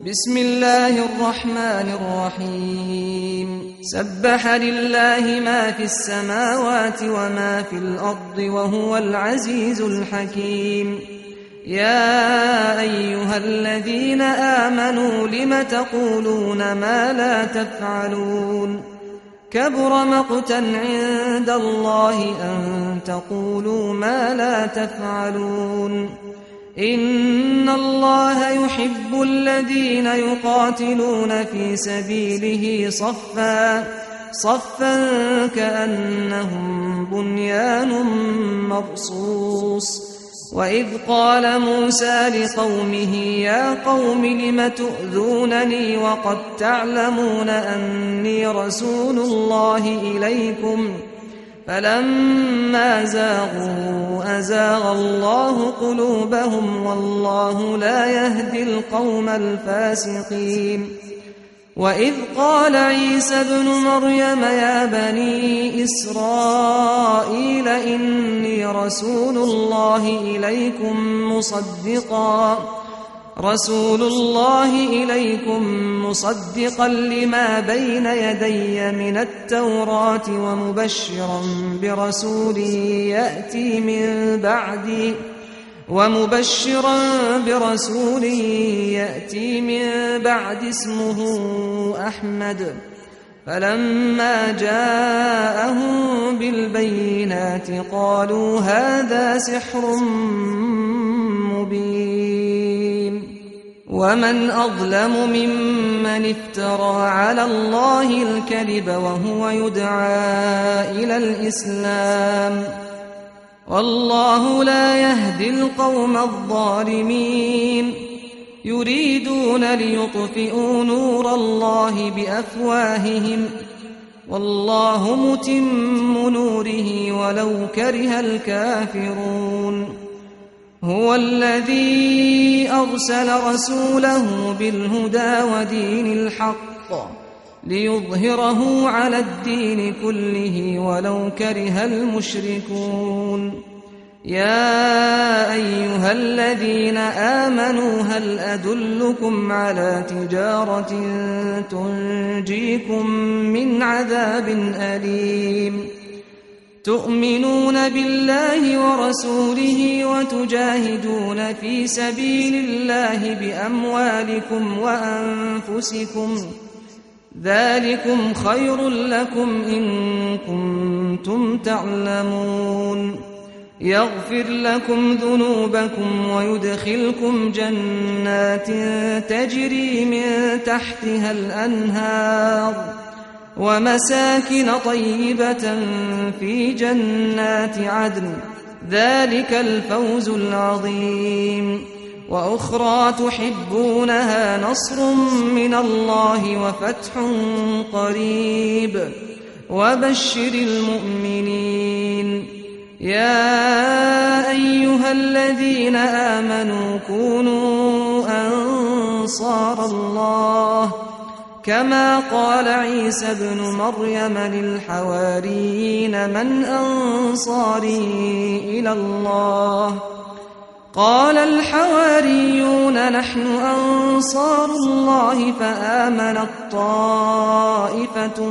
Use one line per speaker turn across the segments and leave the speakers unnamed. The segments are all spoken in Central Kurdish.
بسم الله الرحمن الرحيم سبح لله ما في السماوات وما في الأرض وهو العزيز الحكيم يا أيها الذين آمنوا لم تقولون ما لا تفعلون كبر مقتا عند الله أن تقولوا ما لا تفعلون إن الله يحب الذين يقاتلون في سبيله صفا كأنهم بنيان مرصوص وإذ قال موسى لقومه يا قوم لم تؤذونني وقد تعلمون أني رسول الله إليكم فلما زاغوا أزاغ الله قلوبهم والله لا يهدي القوم الفاسقين وإذ قال عيسى ابن مريم يا بني إسرائيل إني رسول الله إليكم مصدقا لما بين يدي من التوراة ومبشرا برسول يأتي من بعد اسمه أحمد فلما جاءهم بالبينات قالوا هذا سحر مبين ومن أظلم ممن افترى على الله الكذب وهو يدعى إلى الإسلام والله لا يهدي القوم الظالمين يريدون ليطفئوا نور الله بأفواههم والله متم نوره ولو كره الكافرون هو الذي أرسل رسوله بالهدى ودين الحق ليظهره على الدين كله ولو كره المشركون يا أيها الذين آمنوا هل أدلكم على تجارة تنجيكم من عذاب أليم تؤمنون بالله ورسوله وتجاهدون في سبيل الله بأموالكم وأنفسكم ذلكم خير لكم إن كنتم تعلمون يغفر لكم ذنوبكم ويدخلكم جنات تجري من تحتها الأنهار ومساكن طيبة في جنات عدن ذلك الفوز العظيم وأخرى تحبونها نصر من الله وفتح قريب وبشر المؤمنين يا أيها الذين آمنوا كونوا أنصار الله كما قال عيسى ابن مريم للحواريين من أنصاري إلى الله قال الحواريون نحن أنصار الله فآمنت طائفة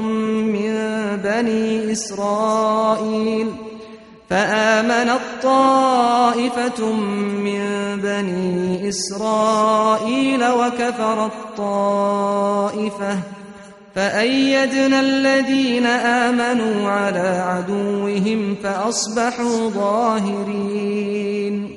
من بني إسرائيل وكفرت طائفة فأيدنا الذين آمنوا على عدوهم فأصبحوا ظاهرين